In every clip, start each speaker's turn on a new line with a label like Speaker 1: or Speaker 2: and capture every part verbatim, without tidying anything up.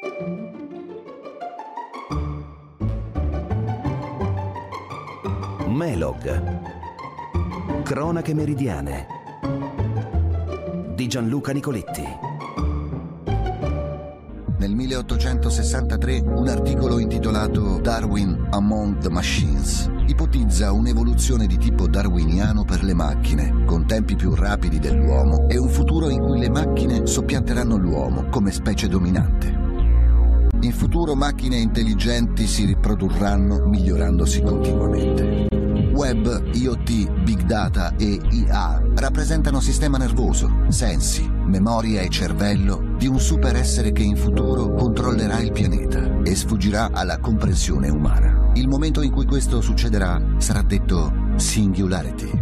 Speaker 1: Melog. Cronache meridiane di Gianluca Nicoletti.
Speaker 2: Nel milleottocentosessantatré un articolo intitolato Darwin Among the Machines ipotizza un'evoluzione di tipo darwiniano per le macchine, con tempi più rapidi dell'uomo e un futuro in cui le macchine soppianteranno l'uomo come specie dominante. In futuro macchine intelligenti si riprodurranno migliorandosi continuamente. Web, I O T, Big Data e I A rappresentano sistema nervoso, sensi, memoria e cervello di un superessere che in futuro controllerà il pianeta e sfuggirà alla comprensione umana. Il momento in cui questo succederà sarà detto Singularity.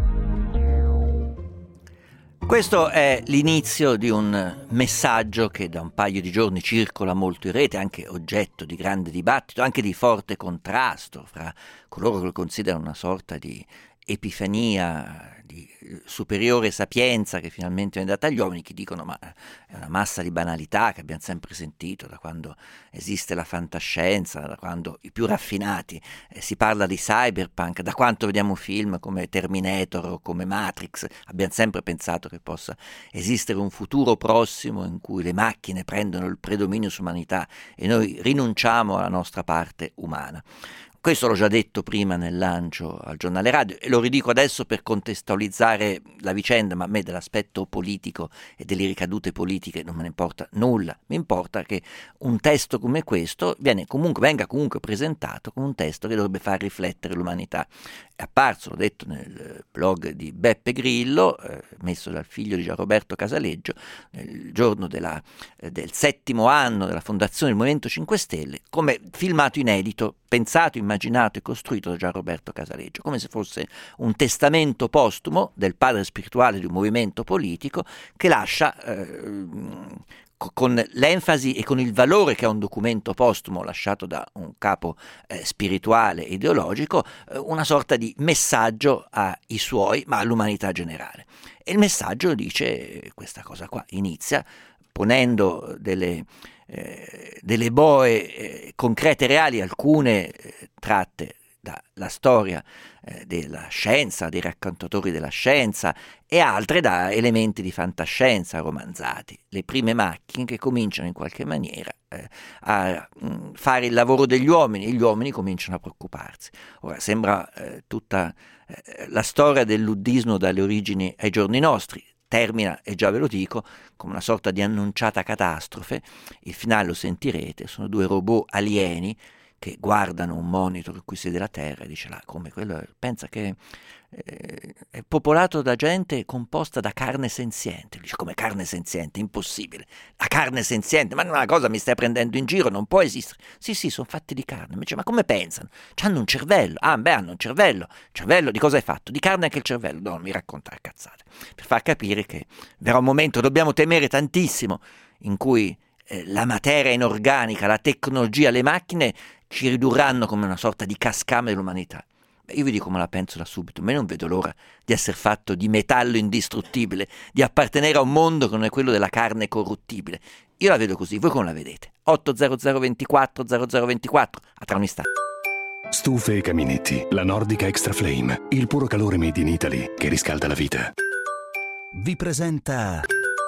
Speaker 3: Questo è l'inizio di un messaggio che da un paio di giorni circola molto in rete, anche oggetto di grande dibattito, anche di forte contrasto fra coloro che lo considerano una sorta di epifania, di superiore sapienza che finalmente è data agli uomini, che dicono ma è una massa di banalità che abbiamo sempre sentito da quando esiste la fantascienza, da quando i più raffinati eh, si parla di cyberpunk, da quanto vediamo film come Terminator o come Matrix, abbiamo sempre pensato che possa esistere un futuro prossimo in cui le macchine prendono il predominio sull'umanità e noi rinunciamo alla nostra parte umana. Questo l'ho già detto prima nel lancio al giornale radio e lo ridico adesso per contestualizzare la vicenda, ma a me dell'aspetto politico e delle ricadute politiche non me ne importa nulla. Mi importa che un testo come questo viene comunque, venga comunque presentato come un testo che dovrebbe far riflettere l'umanità. È apparso, l'ho detto nel blog di Beppe Grillo, eh, messo dal figlio di Gianroberto Casaleggio, nel giorno della, eh, del settimo anno della fondazione del Movimento cinque Stelle, come filmato inedito, pensato, immaginato e costruito da Gianroberto Casaleggio, come se fosse un testamento postumo del padre spirituale di un movimento politico che lascia eh, con l'enfasi e con il valore che ha un documento postumo lasciato da un capo eh, spirituale e ideologico, eh, una sorta di messaggio ai suoi, ma all'umanità generale. E il messaggio dice questa cosa qua, inizia ponendo delle, eh, delle boe eh, concrete e reali, alcune eh, tratte dalla storia eh, della scienza, dei raccontatori della scienza, e altre da elementi di fantascienza romanzati. Le prime macchine che cominciano in qualche maniera eh, a mh, fare il lavoro degli uomini, e gli uomini cominciano a preoccuparsi. Ora sembra eh, tutta eh, la storia del luddismo dalle origini ai giorni nostri. Termina, e già ve lo dico, come una sorta di annunciata catastrofe. Il finale lo sentirete, sono due robot alieni che guardano un monitor in cui siede la Terra e dice là, come quello, pensa che eh, è popolato da gente composta da carne senziente. Dice, come carne senziente? Impossibile. La carne senziente? Ma una cosa mi stai prendendo in giro, non può esistere. Sì, sì, sono fatti di carne. Dice, ma come pensano? C'hanno un cervello. Ah, beh, hanno un cervello. Cervello di cosa è fatto? Di carne anche il cervello. No, non mi raccontare cazzate. Per far capire che verrà un momento, dobbiamo temere tantissimo, in cui eh, la materia inorganica, la tecnologia, le macchine ci ridurranno come una sorta di cascame dell'umanità. Beh, io vi dico come la penso da subito, ma io non vedo l'ora di essere fatto di metallo indistruttibile, di appartenere a un mondo che non è quello della carne corruttibile. Io la vedo così, voi come la vedete? otto zero zero ventiquattro zero zero ventiquattro, a tra un istante.
Speaker 4: Stufe e caminetti, la Nordica Extra Flame, il puro calore made in Italy che riscalda la vita.
Speaker 1: Vi presenta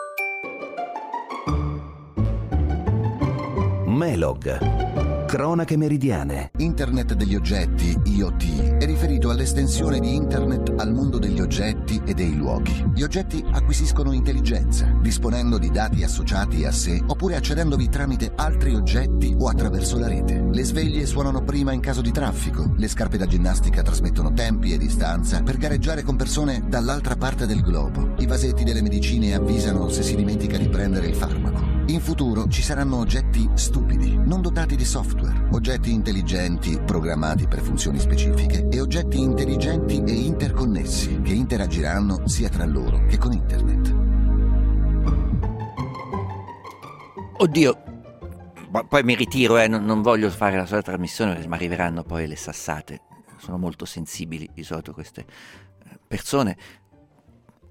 Speaker 1: Melog. Cronache meridiane.
Speaker 2: Internet degli oggetti, I O T, è riferito all'estensione di Internet al mondo degli oggetti e dei luoghi. Gli oggetti acquisiscono intelligenza, disponendo di dati associati a sé oppure accedendovi tramite altri oggetti o attraverso la rete. Le sveglie suonano prima in caso di traffico, le scarpe da ginnastica trasmettono tempi e distanza per gareggiare con persone dall'altra parte del globo. I vasetti delle medicine avvisano se si dimentica di prendere il farmaco. In futuro ci saranno oggetti stupidi, non dotati di software, oggetti intelligenti programmati per funzioni specifiche e oggetti intelligenti e interconnessi che interagiranno sia tra loro che con Internet.
Speaker 3: Oddio, poi mi ritiro, eh, non, non voglio fare la solita trasmissione perché mi arriveranno poi le sassate. Sono molto sensibili di solito queste persone.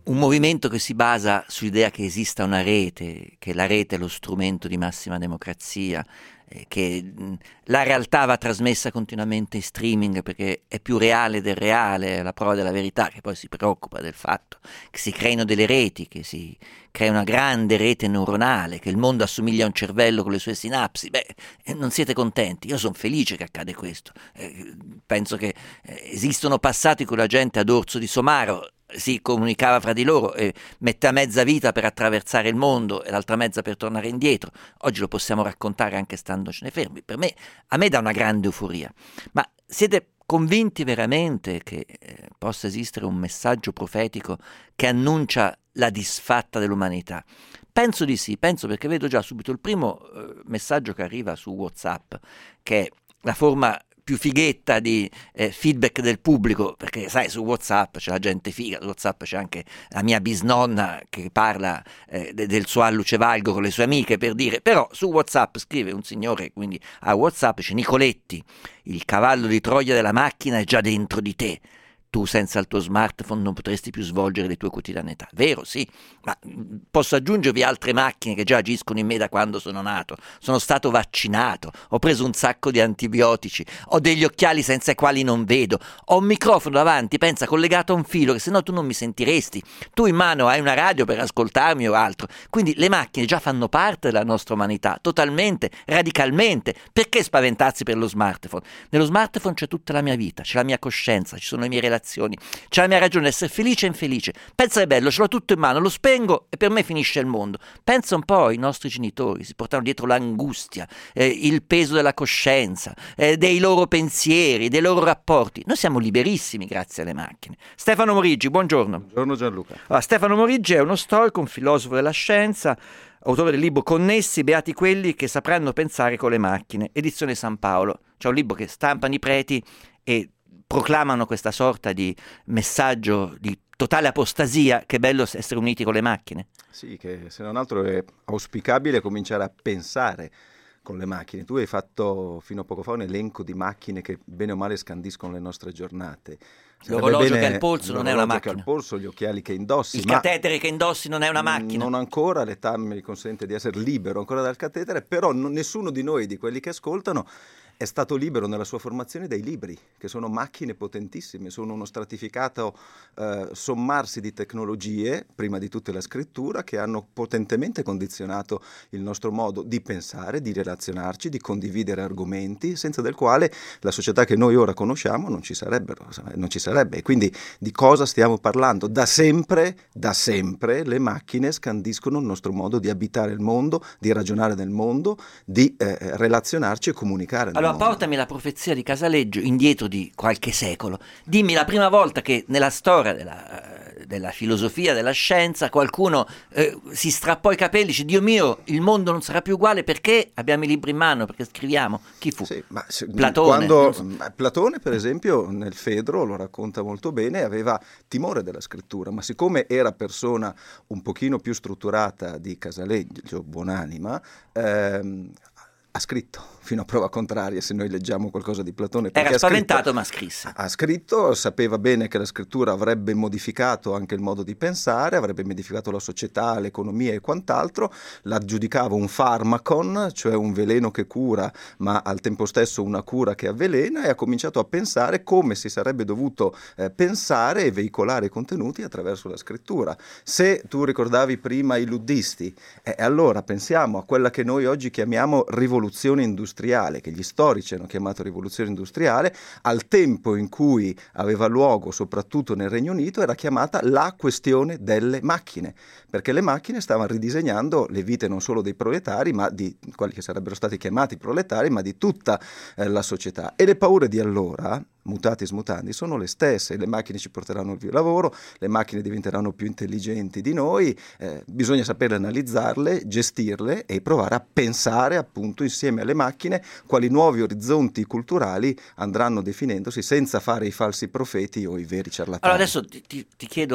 Speaker 3: un movimento che si basa sull'idea che esista una rete, che la rete è lo strumento di massima democrazia, eh, che mh, la realtà va trasmessa continuamente in streaming perché è più reale del reale, è la prova della verità, che poi si preoccupa del fatto che si creino delle reti, che si crea una grande rete neuronale, che il mondo assomiglia a un cervello con le sue sinapsi. Beh, eh, non siete contenti? Io sono felice che accade questo. Eh, penso che eh, esistono passati con la gente ad Orzo di Somaro, si comunicava fra di loro e mette a mezza vita per attraversare il mondo e l'altra mezza per tornare indietro. Oggi lo possiamo raccontare anche standocene fermi. Per me, a me dà una grande euforia. Ma siete convinti veramente che eh, possa esistere un messaggio profetico che annuncia la disfatta dell'umanità? Penso di sì, penso, perché vedo già subito il primo eh, messaggio che arriva su WhatsApp, che è la forma più fighetta di eh, feedback del pubblico, perché sai, su WhatsApp c'è la gente figa, su WhatsApp c'è anche la mia bisnonna che parla eh, de- del suo alluce valgo con le sue amiche, per dire. Però su WhatsApp scrive un signore, quindi a WhatsApp c'è: Nicoletti, il cavallo di Troia della macchina è già dentro di te. Tu senza il tuo smartphone non potresti più svolgere le tue quotidianità. Vero, sì, ma posso aggiungervi altre macchine che già agiscono in me da quando sono nato. Sono stato vaccinato, ho preso un sacco di antibiotici, ho degli occhiali senza i quali non vedo, ho un microfono davanti, pensa, collegato a un filo, che se no tu non mi sentiresti. Tu in mano hai una radio per ascoltarmi o altro. Quindi le macchine già fanno parte della nostra umanità, totalmente, radicalmente. Perché spaventarsi per lo smartphone? Nello smartphone c'è tutta la mia vita, c'è la mia coscienza, ci sono le mie relazioni, c'è la mia ragione di essere felice e infelice. Pensa che è bello, ce l'ho tutto in mano, lo spengo e per me finisce il mondo. Pensa un po', i nostri genitori si portano dietro l'angustia, eh, il peso della coscienza, eh, dei loro pensieri, dei loro rapporti. Noi siamo liberissimi grazie alle macchine. Stefano Moriggi, buongiorno.
Speaker 5: Buongiorno Gianluca.
Speaker 3: Allora, Stefano Moriggi è uno storico, un filosofo della scienza, autore del libro Connessi, beati quelli che sapranno pensare con le macchine, edizione San Paolo. C'è un libro che stampano i preti e proclamano questa sorta di messaggio di totale apostasia, che è bello essere uniti con le macchine.
Speaker 5: Sì, che se non altro è auspicabile cominciare a pensare con le macchine. Tu hai fatto fino a poco fa un elenco di macchine che bene o male scandiscono le nostre giornate.
Speaker 3: L'orologio che ha il polso non è una macchina.
Speaker 5: Che ha il polso, gli occhiali che indossi.
Speaker 3: Il
Speaker 5: ma
Speaker 3: catetere che indossi non è una macchina.
Speaker 5: Non ancora, l'età mi consente di essere libero ancora dal catetere, però non, nessuno di noi, di quelli che ascoltano, è stato libero nella sua formazione dai libri, che sono macchine potentissime, sono uno stratificato eh, sommarsi di tecnologie, prima di tutte la scrittura, che hanno potentemente condizionato il nostro modo di pensare, di relazionarci, di condividere argomenti, senza del quale la società che noi ora conosciamo non ci sarebbero, non ci sarebbe. E quindi di cosa stiamo parlando? Da sempre, da sempre le macchine scandiscono il nostro modo di abitare il mondo, di ragionare nel mondo, di eh, relazionarci e comunicare nel
Speaker 3: allora,
Speaker 5: mondo.
Speaker 3: portami la profezia di Casaleggio indietro di qualche secolo. Dimmi la prima volta che nella storia della, della filosofia, della scienza, qualcuno eh, si strappò i capelli e dice: Dio mio, il mondo non sarà più uguale perché abbiamo i libri in mano, perché scriviamo. Chi fu?
Speaker 5: Sì, ma se,
Speaker 3: Platone.
Speaker 5: Quando,
Speaker 3: so.
Speaker 5: Platone, per esempio, nel Fedro, lo racconta molto bene, aveva timore della scrittura, ma siccome era persona un pochino più strutturata di Casaleggio, buonanima, ehm, ha scritto fino a prova contraria, se noi leggiamo qualcosa di Platone.
Speaker 3: Era spaventato,
Speaker 5: scritto,
Speaker 3: ma scrisse.
Speaker 5: Ha scritto, sapeva bene che la scrittura avrebbe modificato anche il modo di pensare, avrebbe modificato la società, l'economia e quant'altro, la giudicava un pharmacon, cioè un veleno che cura, ma al tempo stesso una cura che avvelena, e ha cominciato a pensare come si sarebbe dovuto eh, pensare e veicolare i contenuti attraverso la scrittura. Se tu ricordavi prima i luddisti, eh, allora pensiamo a quella che noi oggi chiamiamo rivoluzione industriale, che gli storici hanno chiamato rivoluzione industriale, al tempo in cui aveva luogo soprattutto nel Regno Unito era chiamata la questione delle macchine, perché le macchine stavano ridisegnando le vite non solo dei proletari, ma di quelli che sarebbero stati chiamati proletari, ma di tutta eh, la società. E le paure di allora, mutatis mutandi, sono le stesse. Le macchine ci porteranno più lavoro, le macchine diventeranno più intelligenti di noi, eh, bisogna saperle analizzarle, gestirle e provare a pensare appunto insieme alle macchine quali nuovi orizzonti culturali andranno definendosi, senza fare i falsi profeti o i veri ciarlatani.
Speaker 3: Allora adesso ti, ti, ti chiedo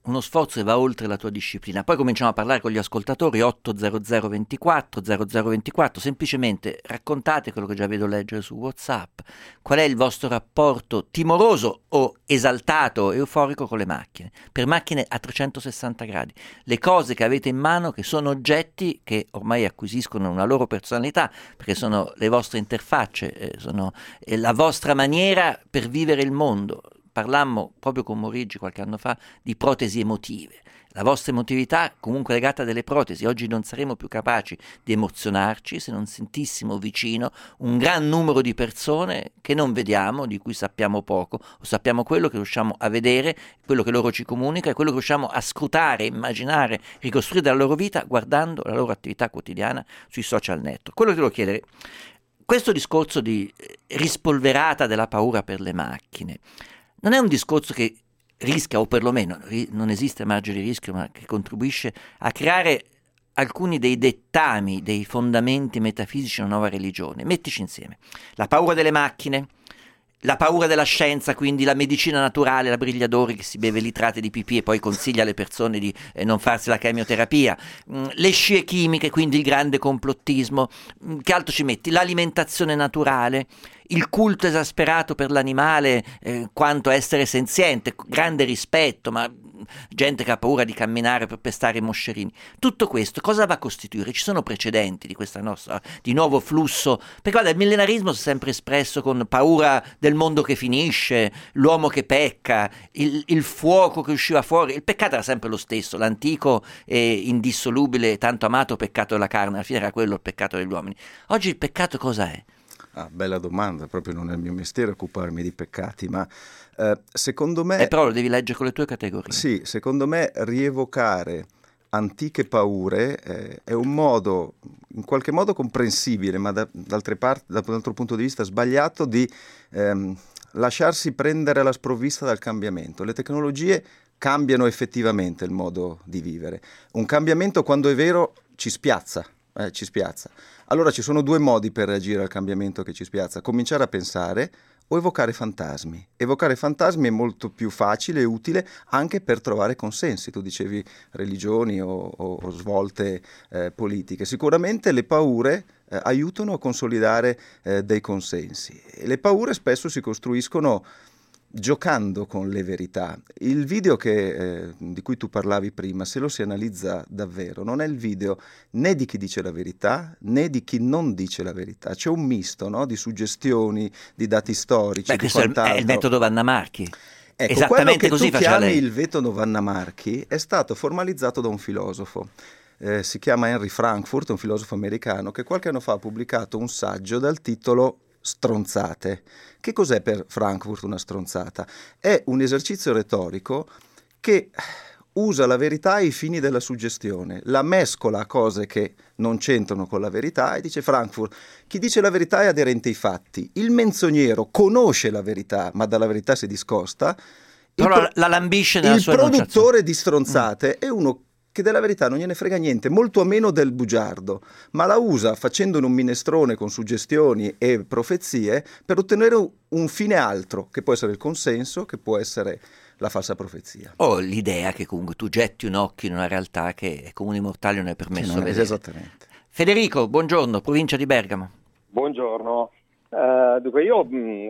Speaker 3: uno sforzo che va oltre la tua disciplina. Poi cominciamo a parlare con gli ascoltatori. Otto zero zero ventiquattro zero zero ventiquattro, semplicemente raccontate quello che già vedo leggere su WhatsApp. Qual è il vostro rapporto timoroso o esaltato, euforico con le macchine? Per macchine a trecentosessanta gradi, le cose che avete in mano, che sono oggetti che ormai acquisiscono una loro personalità, perché sono le vostre interfacce, eh, sono eh, la vostra maniera per vivere il mondo. Parlammo proprio con Morigi qualche anno fa di protesi emotive. La vostra emotività comunque legata a delle protesi. Oggi non saremo più capaci di emozionarci se non sentissimo vicino un gran numero di persone che non vediamo, di cui sappiamo poco, o sappiamo quello che riusciamo a vedere, quello che loro ci comunica e quello che riusciamo a scrutare, immaginare, ricostruire dalla loro vita guardando la loro attività quotidiana sui social network. Quello che devo chiedere, questo discorso di rispolverata della paura per le macchine, non è un discorso che rischia, o perlomeno non esiste margine di rischio, ma che contribuisce a creare alcuni dei dettami, dei fondamenti metafisici di una nuova religione. Mettici insieme la paura delle macchine, la paura della scienza, quindi la medicina naturale, la Brigliadori che si beve litrate di pipì e poi consiglia alle persone di eh, non farsi la chemioterapia, mm, le scie chimiche, quindi il grande complottismo. Mm, che altro ci metti? L'alimentazione naturale, il culto esasperato per l'animale, eh, quanto essere senziente, grande rispetto, ma gente che ha paura di camminare per pestare i moscerini. Tutto questo cosa va a costituire? Ci sono precedenti di questa nostra, di nuovo flusso? Perché guarda, il millenarismo si è sempre espresso con paura del mondo che finisce, l'uomo che pecca, il, il fuoco che usciva fuori. Il peccato era sempre lo stesso, l'antico e indissolubile, tanto amato peccato della carne, alla fine era quello il peccato degli uomini. Oggi il peccato cosa è?
Speaker 5: Ah, bella domanda, proprio non è il mio mestiere occuparmi di peccati, ma eh, secondo me...
Speaker 3: Eh, però lo devi leggere con le tue categorie.
Speaker 5: Sì, secondo me rievocare antiche paure eh, è un modo, in qualche modo comprensibile, ma da, d'altre parti, da un altro punto di vista sbagliato, di ehm, lasciarsi prendere alla sprovvista dal cambiamento. Le tecnologie cambiano effettivamente il modo di vivere. Un cambiamento, quando è vero, ci spiazza. Eh, ci spiazza. Allora ci sono due modi per reagire al cambiamento che ci spiazza: cominciare a pensare o evocare fantasmi. Evocare fantasmi è molto più facile e utile anche per trovare consensi. Tu dicevi religioni o, o, o svolte eh, politiche. Sicuramente le paure eh, aiutano a consolidare eh, dei consensi, e le paure spesso si costruiscono giocando con le verità. Il video che, eh, di cui tu parlavi prima, se lo si analizza davvero, non è il video né di chi dice la verità né di chi non dice la verità. C'è un misto, no? Di suggestioni, di dati storici.
Speaker 3: Beh,
Speaker 5: di
Speaker 3: questo è il metodo Vanna Marchi.
Speaker 5: Ecco,
Speaker 3: Esattamente
Speaker 5: quello che
Speaker 3: così
Speaker 5: tu
Speaker 3: faceva
Speaker 5: chiami
Speaker 3: lei.
Speaker 5: il metodo Vanna Marchi è stato formalizzato da un filosofo. Eh, si chiama Henry Frankfurt, un filosofo americano, che qualche anno fa ha pubblicato un saggio dal titolo Stronzate. Che cos'è per Frankfurt una stronzata? È un esercizio retorico che usa la verità ai fini della suggestione, la mescola a cose che non c'entrano con la verità, e dice Frankfurt: chi dice la verità è aderente ai fatti, il menzognero conosce la verità ma dalla verità si discosta,
Speaker 3: però
Speaker 5: il, pro-
Speaker 3: la lambisce nella
Speaker 5: il
Speaker 3: sua
Speaker 5: produttore di stronzate
Speaker 3: mm.
Speaker 5: è uno che della verità non gliene frega niente, molto meno del bugiardo, ma la usa facendone un minestrone con suggestioni e profezie per ottenere un fine altro, che può essere il consenso, che può essere la falsa profezia.
Speaker 3: O l'idea che comunque tu getti un occhio in una realtà che ai comuni mortali non è permesso
Speaker 5: non è,
Speaker 3: vedere.
Speaker 5: Esattamente.
Speaker 3: Federico, buongiorno, provincia di Bergamo.
Speaker 6: Buongiorno. Uh, dunque io mh,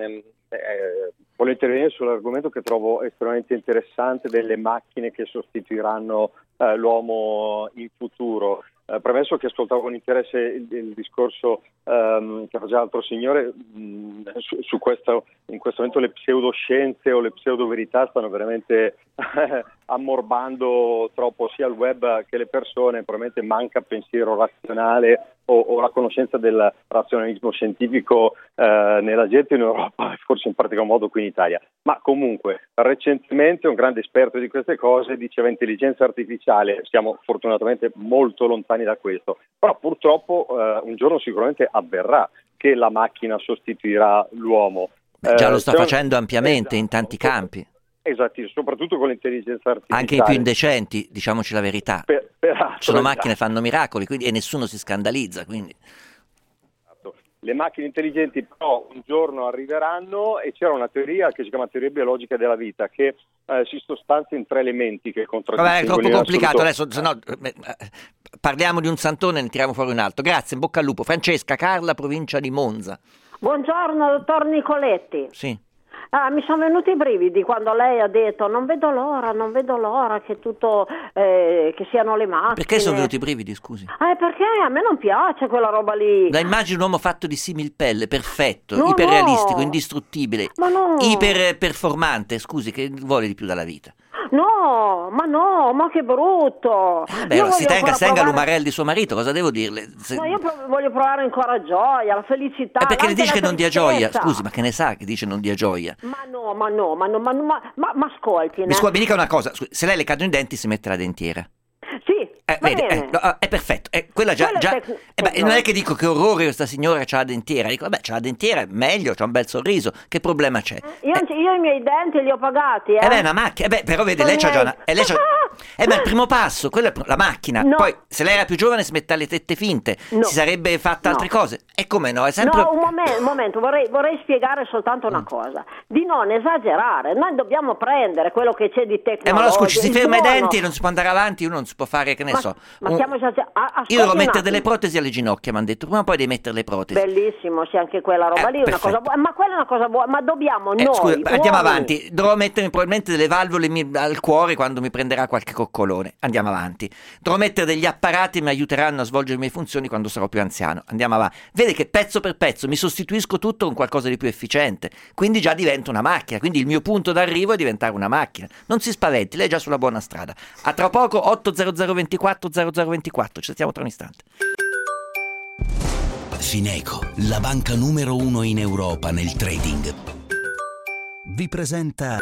Speaker 6: eh, voglio intervenire sull'argomento che trovo estremamente interessante delle macchine che sostituiranno uh, l'uomo in futuro. Uh, premesso che ascoltavo con interesse il, il discorso um, che faceva l'altro signore, mh, su, su questo, in questo momento le pseudoscienze o le pseudoverità stanno veramente ammorbando troppo sia il web che le persone. Probabilmente manca pensiero razionale o, o la conoscenza del razionalismo scientifico eh, nella gente in Europa e forse in particolar modo qui in Italia. Ma comunque recentemente un grande esperto di queste cose diceva intelligenza artificiale. Siamo fortunatamente molto lontani da questo, però purtroppo eh, un giorno sicuramente avverrà che la macchina sostituirà l'uomo.
Speaker 3: Beh, già lo sta
Speaker 6: eh,
Speaker 3: facendo ampiamente
Speaker 6: esatto,
Speaker 3: in tanti campi.
Speaker 6: Esatto, soprattutto con l'intelligenza artificiale.
Speaker 3: Anche i più indecenti, diciamoci la verità.
Speaker 6: Per, peraltro,
Speaker 3: Sono
Speaker 6: esatto.
Speaker 3: macchine che fanno miracoli, quindi, e nessuno si scandalizza. Quindi.
Speaker 6: le macchine intelligenti però un giorno arriveranno, e c'era una teoria che si chiama teoria biologica della vita, che eh, si sostanzia in tre elementi che contraddistinguono.
Speaker 3: Vabbè, è troppo complicato
Speaker 6: assoluto...
Speaker 3: adesso, se no parliamo di un santone e ne tiriamo fuori un altro. Grazie, in bocca al lupo. Francesca, Carla, provincia di Monza.
Speaker 7: Buongiorno, dottor Nicoletti.
Speaker 3: Sì.
Speaker 7: Ah, mi sono venuti i brividi quando lei ha detto non vedo l'ora, non vedo l'ora che tutto, eh, che siano le macchine.
Speaker 3: Perché sono venuti i brividi, scusi?
Speaker 7: Eh, perché a me non piace quella roba lì.
Speaker 3: La immagino un uomo fatto di similpelle, perfetto,
Speaker 7: No,
Speaker 3: iperrealistico,
Speaker 7: no.
Speaker 3: indistruttibile,
Speaker 7: Ma no.
Speaker 3: iperperformante, scusi, che vuole di più dalla vita?
Speaker 7: No, ma no, ma che brutto.
Speaker 3: Ah, beh,
Speaker 7: Io
Speaker 3: allora, si
Speaker 7: voglio
Speaker 3: tenga,
Speaker 7: ancora
Speaker 3: si tenga
Speaker 7: provare-
Speaker 3: l'umarell di suo marito, cosa devo dirle? Se...
Speaker 7: No, io prov- voglio provare ancora gioia, la felicità.
Speaker 3: Eh, perché le
Speaker 7: anche
Speaker 3: dice
Speaker 7: la
Speaker 3: che non dia
Speaker 7: tristezza.
Speaker 3: gioia? Scusi, ma che ne sa che dice non dia gioia?
Speaker 7: Ma no, ma no, ma no, ma, no, ma, ma, ma ascolti.
Speaker 3: Mi, scusi, mi dica una cosa, scusi, se lei le cadono i denti si mette la dentiera.
Speaker 7: Sì,
Speaker 3: Eh,
Speaker 7: va
Speaker 3: vedi,
Speaker 7: bene.
Speaker 3: eh, no, è perfetto, eh, quella già,
Speaker 7: Quello è
Speaker 3: già
Speaker 7: tec-
Speaker 3: eh, beh,
Speaker 7: tecno-
Speaker 3: non è che dico che orrore questa signora c'ha la dentiera, dico vabbè c'ha la dentiera, meglio, c'ha un bel sorriso, che problema c'è?
Speaker 7: Io, io i miei denti li ho pagati, eh.
Speaker 3: Eh beh, è una macchina, eh beh, però vedi,
Speaker 7: Sono
Speaker 3: lei c'ha già una...
Speaker 7: miei.
Speaker 3: Eh, lei c'ha... eh beh, il primo passo, quella è la macchina,
Speaker 7: No.
Speaker 3: poi se lei era più giovane si mette alle tette finte,
Speaker 7: No.
Speaker 3: si sarebbe fatta
Speaker 7: No.
Speaker 3: altre cose, e come no, è sempre...
Speaker 7: No, un momento, un momento vorrei, vorrei spiegare soltanto
Speaker 3: Mm.
Speaker 7: una cosa, di non esagerare, noi dobbiamo prendere quello che c'è di tecnologico.
Speaker 3: Eh ma no, scusi, si
Speaker 7: il
Speaker 3: ferma i
Speaker 7: buono.
Speaker 3: denti e non si può andare avanti, uno non si può fare, che ne
Speaker 7: Ma-
Speaker 3: so...
Speaker 7: ma
Speaker 3: un-
Speaker 7: stiamo esager- a- ascolti
Speaker 3: Io devo
Speaker 7: un
Speaker 3: mettere
Speaker 7: attimo.
Speaker 3: delle protesi alle ginocchia, mi hanno detto, prima o poi devi mettere le protesi.
Speaker 7: Bellissimo, sì, anche quella roba
Speaker 3: Eh,
Speaker 7: lì è una
Speaker 3: perfetto.
Speaker 7: cosa buona, ma quella è una cosa buona, ma dobbiamo
Speaker 3: Eh,
Speaker 7: noi
Speaker 3: scusa, andiamo
Speaker 7: uomini-
Speaker 3: avanti. Dovrò mettermi probabilmente delle valvole mi- al cuore quando mi prenderà qualche coccolone. Andiamo avanti. Dovrò mettere degli apparati che mi aiuteranno a svolgere le mie funzioni quando sarò più anziano. Andiamo avanti. Vede che pezzo per pezzo mi sostituisco tutto con qualcosa di più efficiente. Quindi già divento una macchina. Quindi il mio punto d'arrivo è diventare una macchina. Non si spaventi, lei è già sulla buona strada. A tra poco otto zero zero ventiquattro zero zero ventiquattro. Ci sentiamo tra un istante.
Speaker 1: Fineco, la banca numero uno in Europa nel trading, vi presenta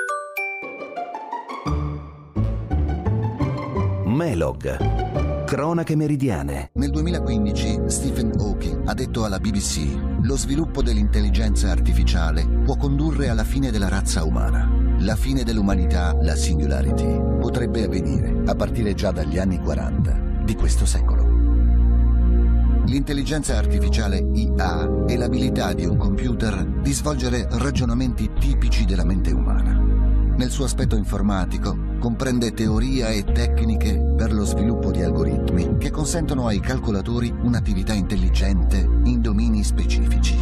Speaker 1: Melog, cronache meridiane.
Speaker 2: Nel duemilaquindici Stephen Hawking ha detto alla B B C: lo sviluppo dell'intelligenza artificiale può condurre alla fine della razza umana. La fine dell'umanità, la singularity, potrebbe avvenire a partire già dagli anni quaranta di questo secolo. L'intelligenza artificiale I A è l'abilità di un computer di svolgere ragionamenti tipici della mente umana. Nel suo aspetto informatico comprende teoria e tecniche per lo sviluppo di algoritmi che consentono ai calcolatori un'attività intelligente in domini specifici.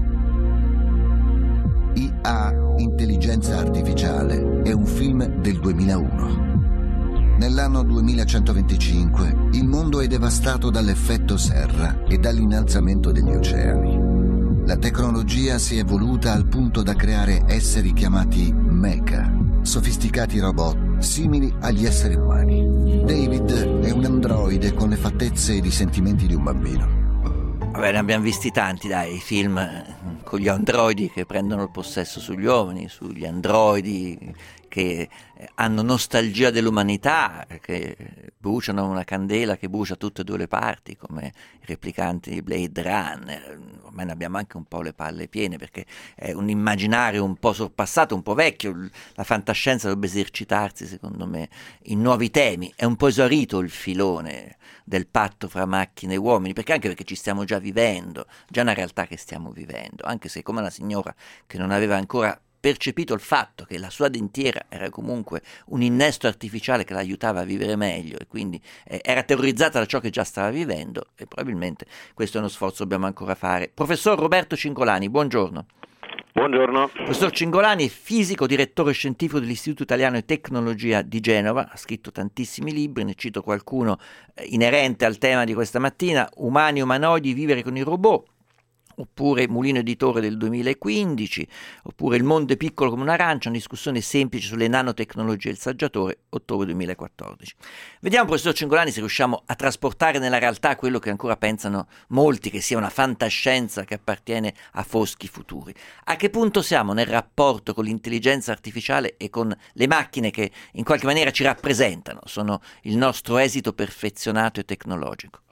Speaker 2: I A, Intelligenza Artificiale, è un film del duemilauno. Nell'anno duemilacentoventicinque il mondo è devastato dall'effetto serra e dall'innalzamento degli oceani. La tecnologia si è evoluta al punto da creare esseri chiamati mecha, sofisticati robot simili agli esseri umani. David è un androide con le fattezze ed i sentimenti di un bambino.
Speaker 3: Vabbè, ne abbiamo visti tanti, dai, i film eh, con gli androidi che prendono il possesso sugli uomini, sugli androidi che eh, hanno nostalgia dell'umanità, che bruciano una candela che brucia tutte e due le parti, come i replicanti di Blade Runner. Ormai ne abbiamo anche un po' le palle piene, perché è un immaginario un po' sorpassato, un po' vecchio. La fantascienza dovrebbe esercitarsi, secondo me, in nuovi temi. È un po' esaurito il filone del patto fra macchine e uomini, perché anche perché ci stiamo già vivendo, già una realtà che stiamo vivendo, anche se come una signora che non aveva ancora percepito il fatto che la sua dentiera era comunque un innesto artificiale che la aiutava a vivere meglio, e quindi eh, era terrorizzata da ciò che già stava vivendo, e probabilmente questo è uno sforzo che dobbiamo ancora fare. Professor Roberto Cingolani, buongiorno.
Speaker 8: Buongiorno.
Speaker 3: Professor Cingolani è fisico, direttore scientifico dell'Istituto Italiano di Tecnologia di Genova, ha scritto tantissimi libri, ne cito qualcuno eh, inerente al tema di questa mattina: Umani umanoidi, vivere con i robot, oppure Mulino Editore del duemilaquindici, oppure Il mondo è piccolo come un'arancia, una discussione semplice sulle nanotecnologie e il saggiatore, ottobre duemilaquattordici. Vediamo, professor Cingolani, se riusciamo a trasportare nella realtà quello che ancora pensano molti, che sia una fantascienza che appartiene a foschi futuri. A che punto siamo nel rapporto con l'intelligenza artificiale e con le macchine che in qualche maniera ci rappresentano, sono il nostro esito perfezionato e tecnologico?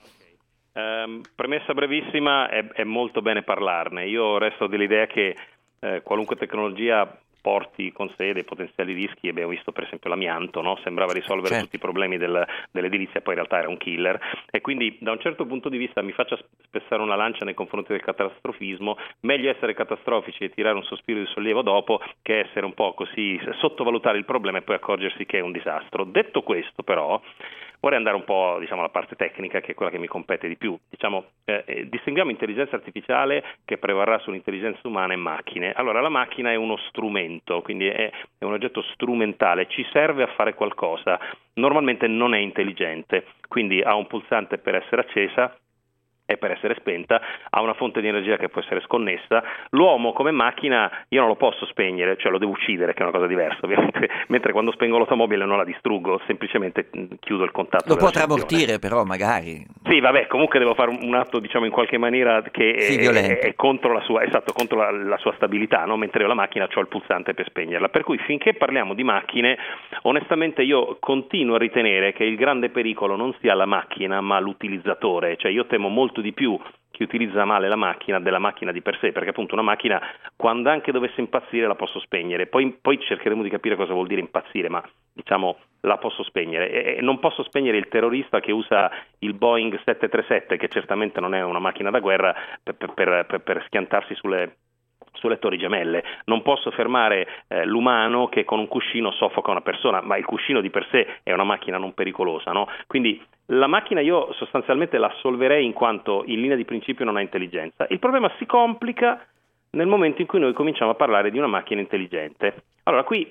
Speaker 8: Um, premessa brevissima, è, è molto bene parlarne. Io resto dell'idea che eh, qualunque tecnologia porti con sé dei potenziali rischi. Abbiamo visto per esempio l'amianto, no? Sembrava risolvere
Speaker 3: certo.
Speaker 8: tutti i problemi del, dell'edilizia, poi in realtà era un killer, e quindi da un certo punto di vista mi faccia spessare una lancia nei confronti del catastrofismo. Meglio essere catastrofici e tirare un sospiro di sollievo dopo che essere un po' così, sottovalutare il problema e poi accorgersi che è un disastro. Detto questo, però, vorrei andare un po', diciamo, alla parte tecnica, che è quella che mi compete di più. Diciamo, eh, distinguiamo intelligenza artificiale che prevarrà sull'intelligenza umana e macchine. Allora, la macchina è uno strumento, quindi è, è un oggetto strumentale, ci serve a fare qualcosa. Normalmente non è intelligente, quindi ha un pulsante per essere accesa e per essere spenta, ha una fonte di energia che può essere sconnessa. L'uomo come macchina io non lo posso spegnere, cioè lo devo uccidere, che è una cosa diversa ovviamente, mentre quando spengo l'automobile non la distruggo, semplicemente chiudo il contatto.
Speaker 3: Lo può
Speaker 8: dell'accensione.
Speaker 3: tramortire però magari.
Speaker 8: Sì, vabbè, comunque devo fare un atto, diciamo, in qualche maniera che è,
Speaker 3: Sì,
Speaker 8: è,
Speaker 3: violento.
Speaker 8: è contro la sua, esatto, contro la, la sua stabilità, no? Mentre io la macchina ho il pulsante per spegnerla. Per cui finché parliamo di macchine, onestamente io continuo a ritenere che il grande pericolo non sia la macchina, ma l'utilizzatore. Cioè io temo molto di più chi utilizza male la macchina della macchina di per sé, perché appunto una macchina, quando anche dovesse impazzire, la posso spegnere. Poi, poi cercheremo di capire cosa vuol dire impazzire, ma diciamo la posso spegnere. E non posso spegnere il terrorista che usa il Boeing sette tre sette, che certamente non è una macchina da guerra, per, per, per, per schiantarsi sulle sulle torri gemelle. Non posso fermare eh, l'umano che con un cuscino soffoca una persona, ma il cuscino di per sé è una macchina non pericolosa, no? Quindi la macchina io sostanzialmente la assolverei in quanto in linea di principio non ha intelligenza. Il problema si complica nel momento in cui noi cominciamo a parlare di una macchina intelligente. Allora qui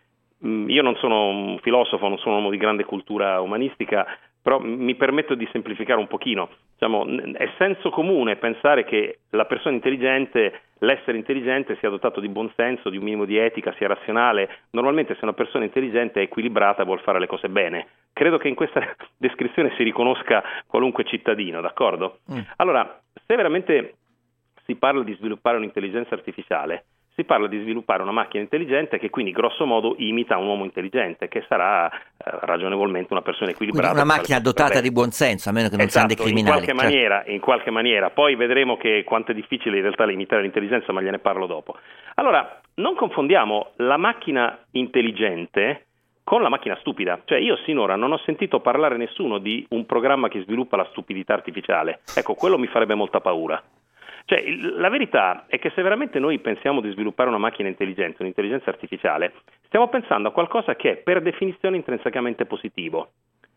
Speaker 8: mh, io non sono un filosofo, non sono un uomo di grande cultura umanistica, però mi permetto di semplificare un pochino. Diciamo, è senso comune pensare che la persona intelligente, l'essere intelligente sia dotato di buon senso, di un minimo di etica, sia razionale. Normalmente se una persona intelligente è equilibrata vuol fare le cose bene. Credo che in questa descrizione si riconosca qualunque cittadino, d'accordo? Mm. Allora, se veramente si parla di sviluppare un'intelligenza artificiale, si parla di sviluppare una macchina intelligente che quindi grosso modo imita un uomo intelligente, che sarà eh, ragionevolmente una persona equilibrata.
Speaker 3: Quindi una macchina dotata di buon senso, a meno che non
Speaker 8: esatto,
Speaker 3: siano dei criminali.
Speaker 8: In qualche, certo. maniera, in qualche maniera, poi vedremo che quanto è difficile in realtà limitare l'intelligenza, ma gliene parlo dopo. Allora, non confondiamo la macchina intelligente con la macchina stupida. Cioè io sinora non ho sentito parlare nessuno di un programma che sviluppa la stupidità artificiale. Ecco, quello mi farebbe molta paura. Cioè, la verità è che se veramente noi pensiamo di sviluppare una macchina intelligente, un'intelligenza artificiale, stiamo pensando a qualcosa che è per definizione intrinsecamente positivo.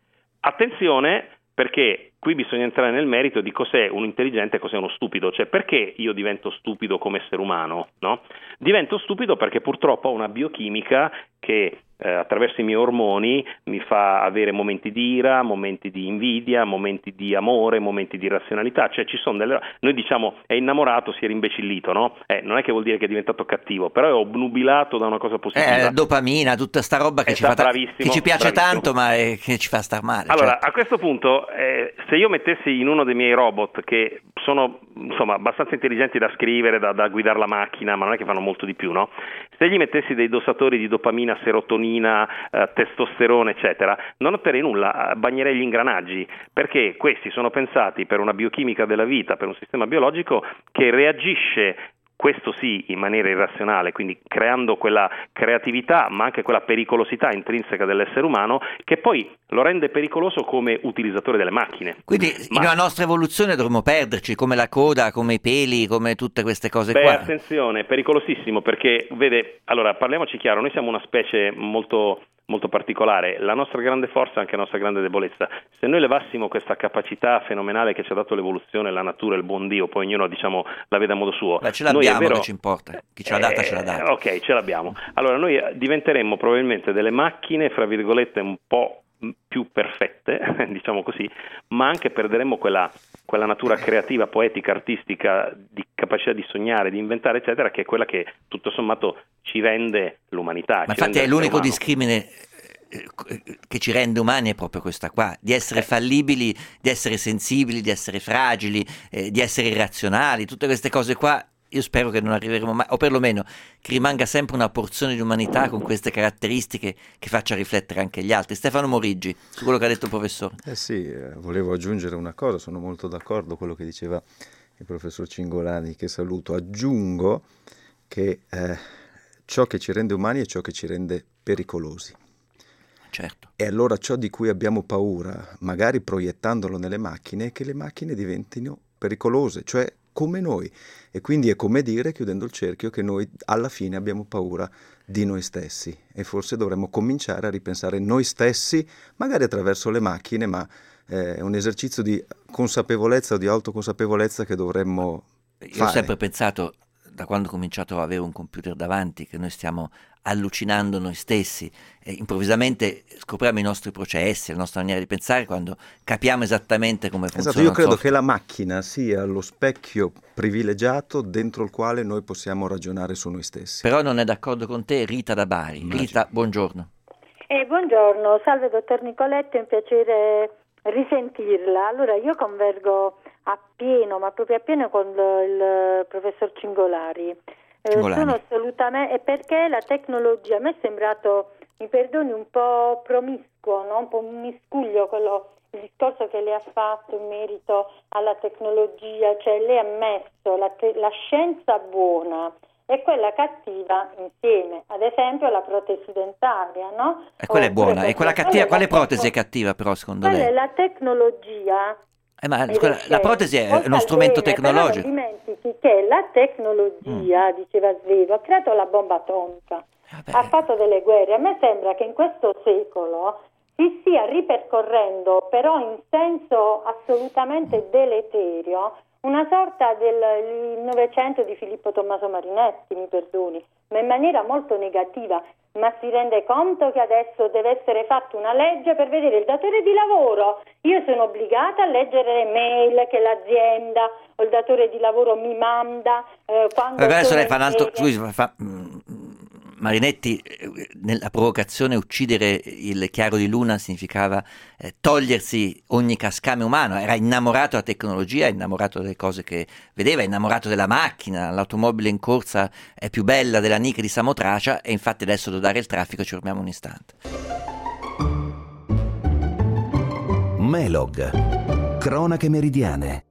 Speaker 8: Attenzione, perché qui bisogna entrare nel merito di cos'è un intelligente e cos'è uno stupido. Cioè, perché io divento stupido come essere umano, no? Divento stupido perché purtroppo ho una biochimica che eh, attraverso i miei ormoni mi fa avere momenti di ira, momenti di invidia, momenti di amore, momenti di razionalità. Cioè ci sono delle... Noi diciamo è innamorato, si è rimbecillito, no? Eh, non è che vuol dire che è diventato cattivo, però è obnubilato da una cosa positiva.
Speaker 3: Eh, dopamina, tutta sta roba che, ci, fa ta... che ci piace
Speaker 8: bravissimo.
Speaker 3: tanto, ma è... che ci fa star male.
Speaker 8: Allora,
Speaker 3: certo.
Speaker 8: A questo punto, eh, se io mettessi in uno dei miei robot, che sono insomma abbastanza intelligenti da scrivere, da, da guidare la macchina, ma non è che fanno molto di più, no? Se gli mettessi dei dosatori di dopamina, serotonina, eh, testosterone, eccetera, non otterrei nulla, bagnerei gli ingranaggi, perché questi sono pensati per una biochimica della vita, per un sistema biologico che reagisce, questo sì, in maniera irrazionale, quindi creando quella creatività ma anche quella pericolosità intrinseca dell'essere umano che poi lo rende pericoloso come utilizzatore delle macchine.
Speaker 3: Quindi
Speaker 8: ma...
Speaker 3: nella nostra evoluzione dovremmo perderci, come la coda, come i peli, come tutte queste cose
Speaker 8: Beh,
Speaker 3: qua.
Speaker 8: attenzione, pericolosissimo, perché vede, allora parliamoci chiaro, noi siamo una specie molto molto particolare, la nostra grande forza è anche la nostra grande debolezza. Se noi levassimo questa capacità fenomenale che ci ha dato l'evoluzione, la natura, il buon Dio, poi ognuno diciamo la vede a modo suo.
Speaker 3: Beh, ce l'abbiamo,
Speaker 8: noi, vero,
Speaker 3: che ci importa, chi ce l'ha data
Speaker 8: eh,
Speaker 3: ce l'ha data.
Speaker 8: Ok, ce l'abbiamo. Allora noi diventeremmo probabilmente delle macchine, fra virgolette, un po' più perfette, diciamo così, ma anche perderemmo quella, quella natura creativa, poetica, artistica, di capacità di sognare, di inventare, eccetera, che è quella che tutto sommato ci rende l'umanità.
Speaker 3: Ma infatti è l'unico discrimine che ci rende umani è proprio questa qua, di essere fallibili, di essere sensibili, di essere fragili, eh, di essere irrazionali, tutte queste cose qua. Io spero che non arriveremo mai, o perlomeno che rimanga sempre una porzione di umanità con queste caratteristiche che faccia riflettere anche gli altri. Stefano Moriggi, su quello che ha detto il professore.
Speaker 5: Eh sì, eh, volevo aggiungere una cosa, sono molto d'accordo con quello che diceva il professor Cingolani, che saluto. Aggiungo che eh, ciò che ci rende umani è ciò che ci rende pericolosi.
Speaker 3: Certo.
Speaker 5: E allora ciò di cui abbiamo paura, magari proiettandolo nelle macchine, è che le macchine diventino pericolose, cioè come noi. E quindi è come dire, chiudendo il cerchio, che noi alla fine abbiamo paura di noi stessi e forse dovremmo cominciare a ripensare noi stessi, magari attraverso le macchine, ma eh, è un esercizio di consapevolezza o di autoconsapevolezza che dovremmo
Speaker 3: Io
Speaker 5: fare.
Speaker 3: ho sempre pensato, da quando ho cominciato ad avere un computer davanti, che noi stiamo allucinando noi stessi e improvvisamente scopriamo i nostri processi, la nostra maniera di pensare quando capiamo esattamente come funziona.
Speaker 5: Esatto, io credo
Speaker 3: software.
Speaker 5: che la macchina sia lo specchio privilegiato dentro il quale noi possiamo ragionare su noi stessi.
Speaker 3: Però non è d'accordo con te Rita da Bari.
Speaker 5: Immagino.
Speaker 3: Rita, buongiorno.
Speaker 9: Eh, buongiorno, salve dottor Nicoletti, è un piacere risentirla. Allora io convergo appieno, ma proprio appieno con il professor Cingolari. Eh, sono assolutamente, perché la tecnologia a me è sembrato, mi perdoni, un po' promiscuo, no? Un po' un miscuglio quello, il discorso che lei ha fatto in merito alla tecnologia, cioè lei ha messo la, te- la scienza buona e quella cattiva insieme, ad esempio la protesi dentaria, no?
Speaker 3: E quella è buona, e quella cattiva, quale protesi è
Speaker 9: tecno-
Speaker 3: cattiva però secondo
Speaker 9: quella
Speaker 3: lei?
Speaker 9: è la tecnologia.
Speaker 3: Eh, ma quella, la protesi è uno strumento
Speaker 9: bene,
Speaker 3: tecnologico.
Speaker 9: Però non dimentichi che la tecnologia, mm. diceva Svevo, ha creato la bomba atomica, Vabbè. ha fatto delle guerre. A me sembra che in questo secolo si stia ripercorrendo, però in senso assolutamente deleterio, una sorta del Novecento di Filippo Tommaso Marinetti, mi perdoni, ma in maniera molto negativa. Ma si rende conto che adesso deve essere fatta una legge per vedere il datore di lavoro? Io sono obbligata a leggere le mail che l'azienda o il datore di lavoro mi manda eh, quando
Speaker 3: adesso lei fa un altro,
Speaker 9: serie...
Speaker 3: scusi, fa, mm, Marinetti, nella provocazione uccidere il chiaro di luna significava eh, togliersi ogni cascame umano, era innamorato della tecnologia, innamorato delle cose che vedeva, innamorato della macchina, l'automobile in corsa è più bella della Nike di Samotracia e infatti adesso devo dare il traffico, ci fermiamo un istante.
Speaker 1: Melog, cronache meridiane.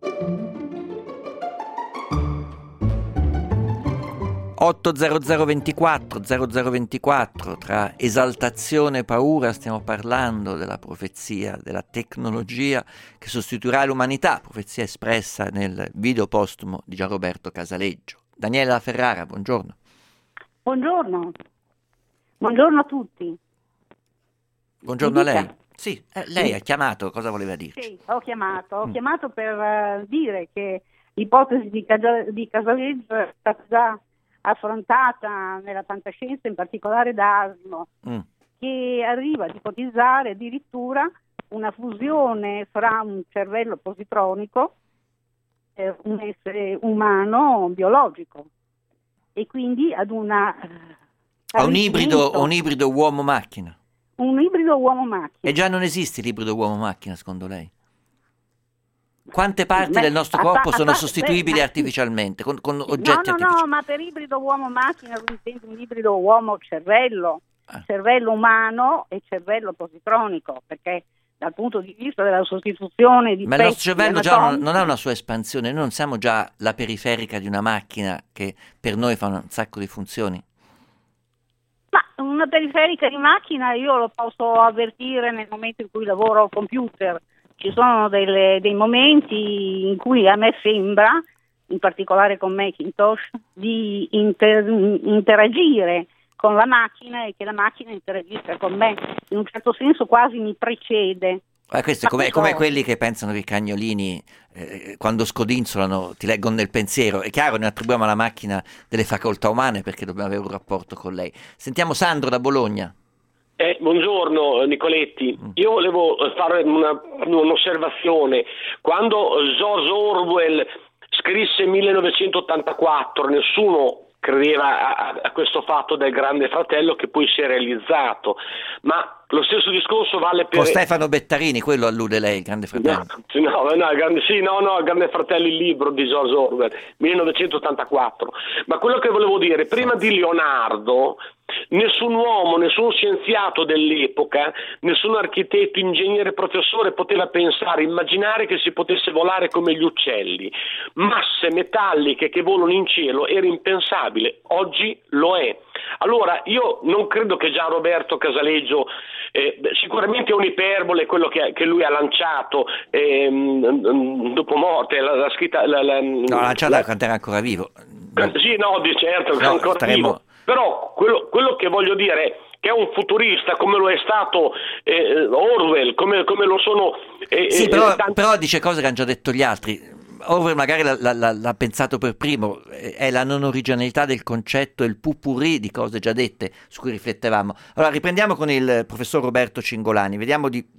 Speaker 3: otto zero zero ventiquattro zero zero ventiquattro, tra esaltazione e paura stiamo parlando della profezia della tecnologia che sostituirà l'umanità, profezia espressa nel video postumo di Gianroberto Casaleggio. Daniela Ferrara, buongiorno.
Speaker 10: Buongiorno, buongiorno a tutti.
Speaker 3: Buongiorno a lei. Sì, eh, lei sì. ha chiamato, cosa voleva dirci?
Speaker 10: Sì, ho chiamato, ho
Speaker 3: mm.
Speaker 10: chiamato per uh, dire che l'ipotesi di, Casa- di Casaleggio è stata già affrontata nella fantascienza, in particolare da Asimov, mm. che arriva ad ipotizzare addirittura una fusione fra un cervello positronico e un essere umano biologico e quindi ad una
Speaker 3: uh, un ibrido, un ibrido uomo-macchina.
Speaker 10: Un ibrido uomo-macchina.
Speaker 3: E già non esiste l'ibrido uomo-macchina secondo lei? Quante parti
Speaker 10: Beh,
Speaker 3: del nostro
Speaker 10: a,
Speaker 3: corpo
Speaker 10: a,
Speaker 3: sono
Speaker 10: a,
Speaker 3: sostituibili
Speaker 10: beh,
Speaker 3: artificialmente, con, con
Speaker 10: sì,
Speaker 3: oggetti
Speaker 10: no, no,
Speaker 3: artificiali?
Speaker 10: No, ma per ibrido uomo-macchina intendo un ibrido uomo-cervello,
Speaker 3: ah.
Speaker 10: cervello umano e cervello positronico, perché dal punto di vista della sostituzione di
Speaker 3: ma il nostro cervello già non, non ha una sua espansione, noi non siamo già la periferica di una macchina che per noi fa un sacco di funzioni?
Speaker 10: Ma una periferica di macchina io lo posso avvertire nel momento in cui lavoro al computer. Ci sono delle, dei momenti in cui a me sembra, in particolare con Macintosh, di inter, interagire con la macchina e che la macchina interagisca con me. In un certo senso quasi mi precede.
Speaker 3: Eh, questo è come, è come quelli che pensano che i cagnolini eh, quando scodinzolano ti leggono nel pensiero. È chiaro, ne attribuiamo alla macchina delle facoltà umane perché dobbiamo avere un rapporto con lei. Sentiamo Sandro da Bologna.
Speaker 11: Eh, buongiorno Nicoletti, io volevo fare una, un'osservazione. Quando George Orwell scrisse millenovecentottantaquattro nessuno credeva a, a questo fatto del Grande Fratello che poi si è realizzato, ma lo stesso discorso vale per...
Speaker 3: Con Stefano Bettarini, quello allude lei, il Grande Fratello?
Speaker 11: No, no, no, grande, sì, no, no, il Grande Fratello, il libro di George Orwell, millenovecentottantaquattro. Ma quello che volevo dire, prima di Leonardo nessun uomo, nessun scienziato dell'epoca, nessun architetto, ingegnere, professore poteva pensare, immaginare che si potesse volare come gli uccelli. Masse metalliche che volano in cielo era impensabile, oggi lo è. Allora io non credo che Gian Roberto Casaleggio, eh, sicuramente è un'iperbole quello che, che lui ha lanciato ehm, dopo morte, la, la scritta la, la,
Speaker 3: no, l'ha lanciata quando era ancora vivo.
Speaker 11: Sì, no, di certo, no, ancora staremo... vivo. Però quello, quello che voglio dire è che è un futurista come lo è stato eh, Orwell, come, come lo sono... Eh,
Speaker 3: sì,
Speaker 11: eh,
Speaker 3: però,
Speaker 11: tanti...
Speaker 3: però dice cose che hanno già detto gli altri. Orwell magari l'ha, l'ha, l'ha pensato per primo, è la non originalità del concetto, il pupurri di cose già dette su cui riflettevamo. Allora riprendiamo con il professor Roberto Cingolani, vediamo di,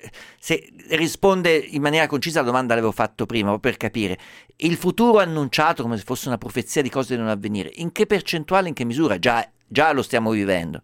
Speaker 3: se risponde in maniera concisa alla domanda che avevo fatto prima, per capire. Il futuro annunciato come se fosse una profezia di cose da non avvenire, in che percentuale, in che misura già, già lo stiamo vivendo?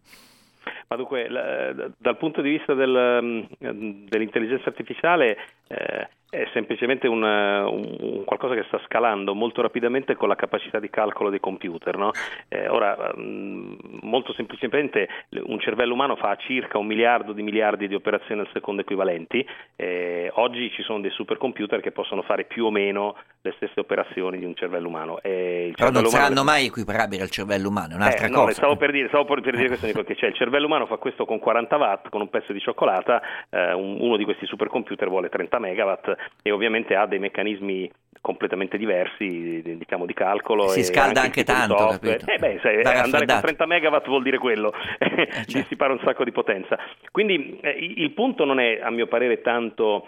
Speaker 8: Ma dunque, la, dal punto di vista del, dell'intelligenza artificiale eh, è semplicemente un, un, un qualcosa che sta scalando molto rapidamente con la capacità di calcolo dei computer, no? Eh, ora, mh, molto semplicemente, un cervello umano fa circa un miliardo di miliardi di operazioni al secondo equivalenti. Eh, oggi ci sono dei supercomputer che possono fare più o meno le stesse operazioni di un cervello umano. Eh, il
Speaker 3: Però
Speaker 8: cervello
Speaker 3: non saranno
Speaker 8: umano...
Speaker 3: mai equiparabili al cervello umano, è un'altra
Speaker 8: eh, no,
Speaker 3: cosa.
Speaker 8: Stavo per dire, stavo per dire questo, che c'è il cervello umano fa questo con quaranta watt, con un pezzo di cioccolata, eh, un, uno di questi supercomputer vuole trenta megawatt e ovviamente ha dei meccanismi completamente diversi, diciamo, di calcolo.
Speaker 3: Si
Speaker 8: e
Speaker 3: scalda
Speaker 8: anche,
Speaker 3: anche tanto, capito?
Speaker 8: Eh beh, sai, andare con trenta megawatt vuol dire quello, eh, certo. Dissipare un sacco di potenza. Quindi eh, il punto non è, a mio parere, tanto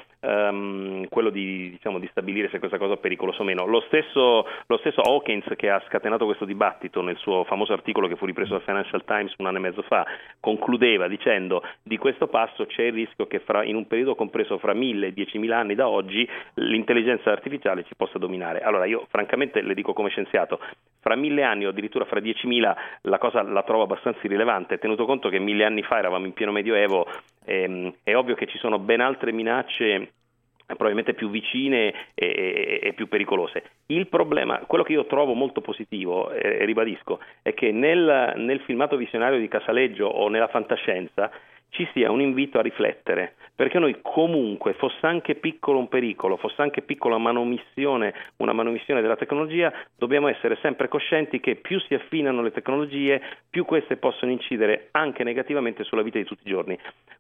Speaker 8: um, quello di, diciamo, di stabilire se questa cosa è pericolosa o meno. Lo stesso, lo stesso Hawkins, che ha scatenato questo dibattito nel suo famoso articolo che fu ripreso dal Financial Times un anno e mezzo fa, concludeva dicendo: di questo passo c'è il rischio che fra, in un periodo compreso fra mille e diecimila anni da oggi l'intelligenza artificiale ci possa dominare. Allora io francamente le dico come scienziato, fra mille anni o addirittura fra diecimila la cosa la trovo abbastanza irrilevante, tenuto conto che mille anni fa eravamo in pieno medioevo. Ehm, è ovvio che ci sono ben altre minacce probabilmente più vicine e, e, e più pericolose. Il problema, quello che io trovo molto positivo, e, e ribadisco, è che nel, nel filmato visionario di Casaleggio o nella fantascienza ci sia un invito a riflettere, perché noi comunque, fosse anche piccolo un pericolo, fosse anche piccola manomissione, una manomissione della tecnologia, dobbiamo essere sempre coscienti che più si affinano le tecnologie, più queste possono incidere anche negativamente sulla vita di tutti i giorni.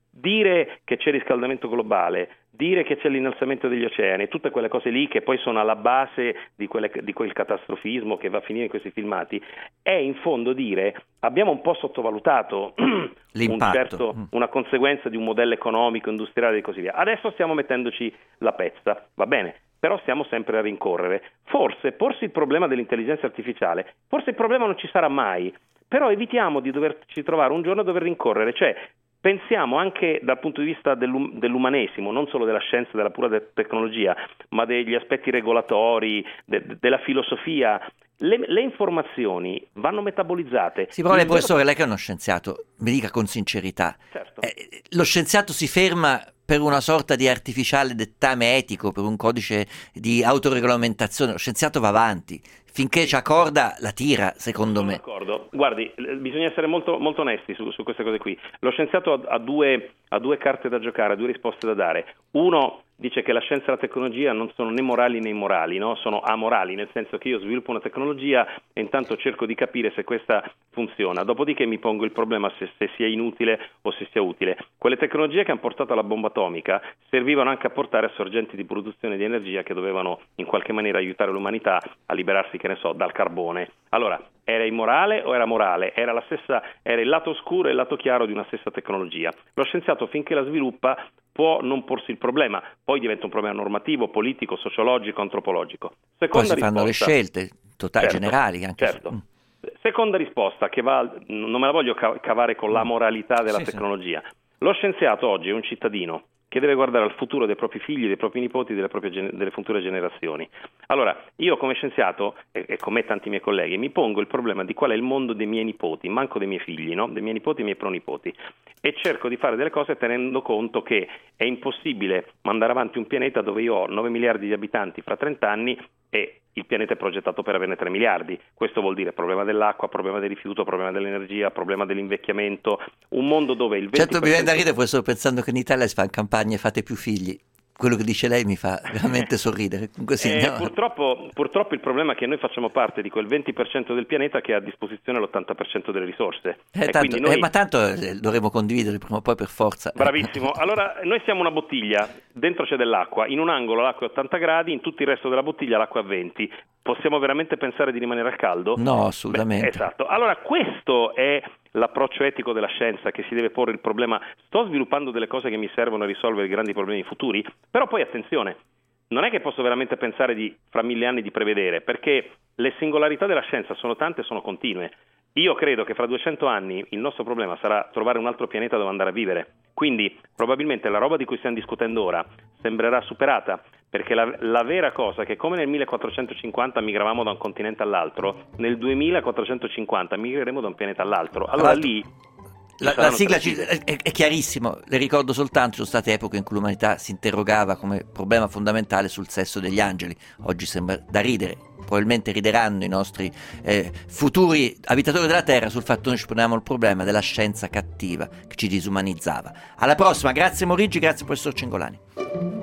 Speaker 8: Dire che c'è riscaldamento globale, dire che c'è l'innalzamento degli oceani, tutte quelle cose lì che poi sono alla base di, quelle, di quel catastrofismo che va a finire in questi filmati, è in fondo dire abbiamo un po' sottovalutato un certo, una conseguenza di un modello economico, industriale e così via. Adesso stiamo mettendoci la pezza, va bene, però stiamo sempre a rincorrere. Forse porsi il problema dell'intelligenza artificiale, forse il problema non ci sarà mai, però evitiamo di doverci trovare un giorno a dover rincorrere, cioè pensiamo anche dal punto di vista dell'um- dell'umanesimo, non solo della scienza, della pura de- tecnologia, ma degli aspetti regolatori, de- de- della filosofia. Le, le informazioni vanno metabolizzate.
Speaker 3: Sì, però lei, professore, lei che è uno scienziato, mi dica con sincerità,
Speaker 8: certo.
Speaker 3: eh, lo scienziato si ferma per una sorta di artificiale dettame etico, per un codice di autoregolamentazione, lo scienziato va avanti. Finché c'ha corda la tira, secondo
Speaker 8: Sono
Speaker 3: me.
Speaker 8: D'accordo. Guardi, bisogna essere molto, molto onesti su, su queste cose qui. Lo scienziato ha, ha, due, ha due carte da giocare, ha due risposte da dare. Uno dice che la scienza e la tecnologia non sono né morali né immorali, no? Sono amorali, nel senso che io sviluppo una tecnologia e intanto cerco di capire se questa funziona. Dopodiché mi pongo il problema se, se sia inutile o se sia utile. Quelle tecnologie che hanno portato alla bomba atomica servivano anche a portare a sorgenti di produzione di energia che dovevano in qualche maniera aiutare l'umanità a liberarsi, che ne so, dal carbone. Allora, era immorale o era morale? Era la stessa, era il lato oscuro e il lato chiaro di una stessa tecnologia. Lo scienziato, finché la sviluppa, può non porsi il problema, poi diventa un problema normativo, politico, sociologico, antropologico. Seconda
Speaker 3: poi si fanno
Speaker 8: risposta,
Speaker 3: le scelte totali,
Speaker 8: certo,
Speaker 3: generali anche.
Speaker 8: Certo. Su... Seconda risposta, che va, non me la voglio cavare con la moralità della
Speaker 3: sì,
Speaker 8: tecnologia. Sì. Lo scienziato oggi è un cittadino che deve guardare al futuro dei propri figli, dei propri nipoti, delle, proprie, delle future generazioni. Allora, io come scienziato, e, e come tanti miei colleghi, mi pongo il problema di qual è il mondo dei miei nipoti, manco dei miei figli, no? Dei miei nipoti e dei miei pronipoti, e cerco di fare delle cose tenendo conto che è impossibile mandare avanti un pianeta dove io ho nove miliardi di abitanti fra trenta anni e il pianeta è progettato per averne tre miliardi. Questo vuol dire problema dell'acqua, problema del rifiuto, problema dell'energia, problema dell'invecchiamento, un mondo dove il venti per cento...
Speaker 3: Certo, mi viene da ridere, poi solo pensando che in Italia si fanno campagne fate più figli. Quello che dice lei mi fa veramente sorridere. Così,
Speaker 8: eh,
Speaker 3: no?
Speaker 8: purtroppo, purtroppo il problema è che noi facciamo parte di quel venti per cento del pianeta che ha a disposizione l'ottanta per cento delle risorse.
Speaker 3: Eh,
Speaker 8: e
Speaker 3: tanto,
Speaker 8: noi...
Speaker 3: eh, ma tanto eh, dovremo condividere prima o poi per forza.
Speaker 8: Bravissimo. Allora, noi siamo una bottiglia, dentro c'è dell'acqua, in un angolo l'acqua è ottanta gradi, in tutto il resto della bottiglia l'acqua è a venti. Possiamo veramente pensare di rimanere al caldo?
Speaker 3: No, assolutamente.
Speaker 8: Beh, esatto. Allora, questo è l'approccio etico della scienza, che si deve porre il problema: sto sviluppando delle cose che mi servono a risolvere i grandi problemi futuri, però poi attenzione, non è che posso veramente pensare di fra mille anni di prevedere, perché le singolarità della scienza sono tante e sono continue. Io credo che fra duecento anni il nostro problema sarà trovare un altro pianeta dove andare a vivere, quindi probabilmente la roba di cui stiamo discutendo ora sembrerà superata, perché la, la vera cosa è che come nel millequattrocentocinquanta migravamo da un continente all'altro, nel duemilaquattrocentocinquanta migreremo da un pianeta all'altro. Allora allora, lì
Speaker 3: la, la sigla ci, è, è chiarissimo, le ricordo soltanto, ci sono state epoche in cui l'umanità si interrogava come problema fondamentale sul sesso degli angeli. Oggi sembra da ridere, probabilmente rideranno i nostri eh, futuri abitatori della Terra sul fatto che noi ci poniamo il problema della scienza cattiva che ci disumanizzava. Alla prossima, grazie Morigi, grazie professor Cingolani.